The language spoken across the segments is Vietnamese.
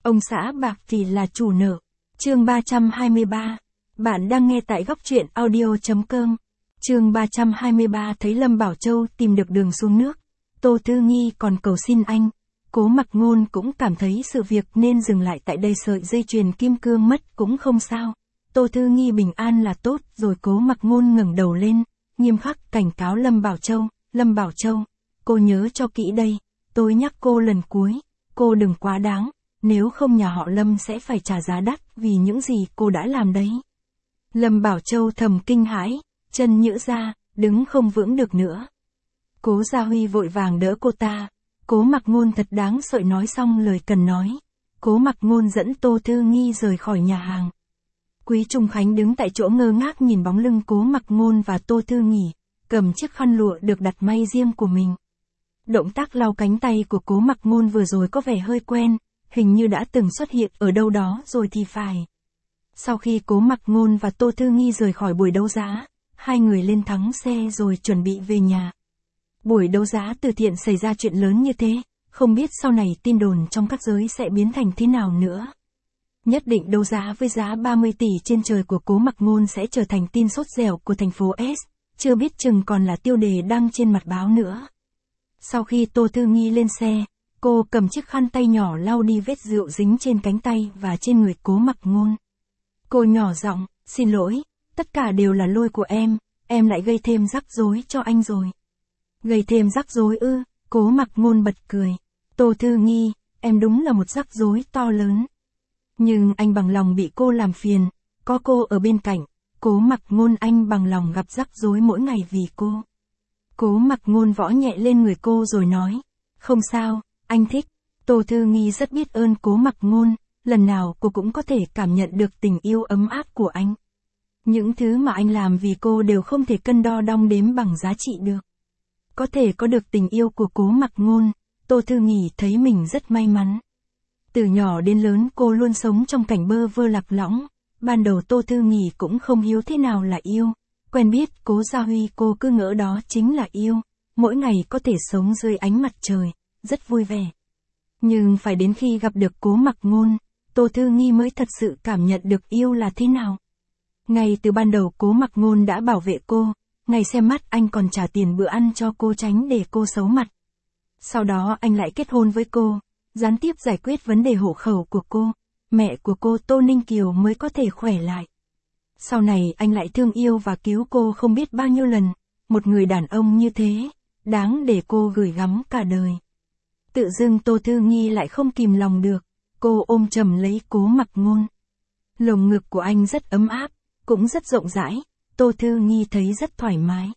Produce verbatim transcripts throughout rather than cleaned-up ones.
Ông xã bạc thì là chủ nợ. Chương ba trăm hai mươi ba. Bạn đang nghe tại góc truyện audio.com. Chương ba trăm hai mươi ba thấy Lâm Bảo Châu tìm được đường xuống nước. Tô Thư Nghi còn cầu xin anh. Cố Mặc Ngôn cũng cảm thấy sự việc nên dừng lại tại đây, sợi dây chuyền kim cương mất cũng không sao. Tô Thư Nghi bình an là tốt rồi. Cố Mặc Ngôn ngẩng đầu lên, nghiêm khắc cảnh cáo Lâm Bảo Châu. Lâm Bảo Châu, cô nhớ cho kỹ đây. Tôi nhắc cô lần cuối, cô đừng quá đáng. Nếu không nhà họ Lâm sẽ phải trả giá đắt vì những gì cô đã làm đấy. Lâm Bảo Châu thầm kinh hãi, chân nhỡ ra, đứng không vững được nữa. Cố Gia Huy vội vàng đỡ cô ta. Cố Mặc Ngôn thật đáng sợ. Nói xong lời cần nói, Cố Mặc Ngôn dẫn Tô Thư Nghi rời khỏi nhà hàng. Quý Trung Khánh đứng tại chỗ ngơ ngác nhìn bóng lưng Cố Mặc Ngôn và Tô Thư Nghi, cầm chiếc khăn lụa được đặt may riêng của mình. Động tác lau cánh tay của Cố Mặc Ngôn vừa rồi có vẻ hơi quen, hình như đã từng xuất hiện ở đâu đó rồi thì phải. Sau khi Cố Mặc Ngôn và Tô Thư Nghi rời khỏi buổi đấu giá, hai người lên thắng xe rồi chuẩn bị về nhà. Buổi đấu giá từ thiện xảy ra chuyện lớn như thế, không biết sau này tin đồn trong các giới sẽ biến thành thế nào nữa. Nhất định đấu giá với giá ba mươi tỷ trên trời của Cố Mặc Ngôn sẽ trở thành tin sốt dẻo của thành phố S, chưa biết chừng còn là tiêu đề đăng trên mặt báo nữa. Sau khi Tô Thư Nghi lên xe, cô cầm chiếc khăn tay nhỏ lau đi vết rượu dính trên cánh tay và trên người Cố Mặc Ngôn. Cô nhỏ giọng, xin lỗi, tất cả đều là lỗi của em, em lại gây thêm rắc rối cho anh rồi. Gây thêm rắc rối ư? Cố Mặc Ngôn bật cười. Tô Thư Nghi, em đúng là một rắc rối to lớn. Nhưng anh bằng lòng bị cô làm phiền, có cô ở bên cạnh. Cố Mặc Ngôn, anh bằng lòng gặp rắc rối mỗi ngày vì cô. Cố Mặc Ngôn võ nhẹ lên người cô rồi nói, không sao, anh thích. Tô Thư Nghi rất biết ơn Cố Mặc Ngôn, lần nào cô cũng có thể cảm nhận được tình yêu ấm áp của anh. Những thứ mà anh làm vì cô đều không thể cân đo đong đếm bằng giá trị được. Có thể có được tình yêu của Cố Mặc Ngôn, Tô Thư Nghi thấy mình rất may mắn. Từ nhỏ đến lớn cô luôn sống trong cảnh bơ vơ lạc lõng. Ban đầu Tô Thư Nghi cũng không hiểu thế nào là yêu. Quen biết Cố Gia Huy cô cứ ngỡ đó chính là yêu. Mỗi ngày có thể sống dưới ánh mặt trời, rất vui vẻ. Nhưng phải đến khi gặp được Cố Mặc Ngôn, Tô Thư Nghi mới thật sự cảm nhận được yêu là thế nào. Ngay từ ban đầu Cố Mặc Ngôn đã bảo vệ cô, ngày xem mắt anh còn trả tiền bữa ăn cho cô tránh để cô xấu mặt. Sau đó anh lại kết hôn với cô, gián tiếp giải quyết vấn đề hộ khẩu của cô, mẹ của cô Tô Ninh Kiều mới có thể khỏe lại. Sau này anh lại thương yêu và cứu cô không biết bao nhiêu lần, một người đàn ông như thế, đáng để cô gửi gắm cả đời. Tự dưng Tô Thư Nghi lại không kìm lòng được, cô ôm chầm lấy Cố Mặc Ngôn. Lồng ngực của anh rất ấm áp, cũng rất rộng rãi, Tô Thư Nghi thấy rất thoải mái.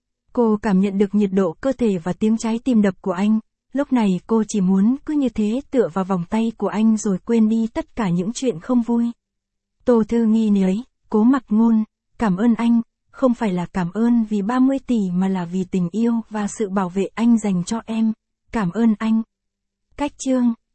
Cô cảm nhận được nhiệt độ cơ thể và tiếng trái tim đập của anh, lúc này cô chỉ muốn cứ như thế tựa vào vòng tay của anh rồi quên đi tất cả những chuyện không vui. Tô Thư Nghi nói, Cố Mặc Ngôn, cảm ơn anh, không phải là cảm ơn vì ba mươi tỷ mà là vì tình yêu và sự bảo vệ anh dành cho em, cảm ơn anh. Cách chương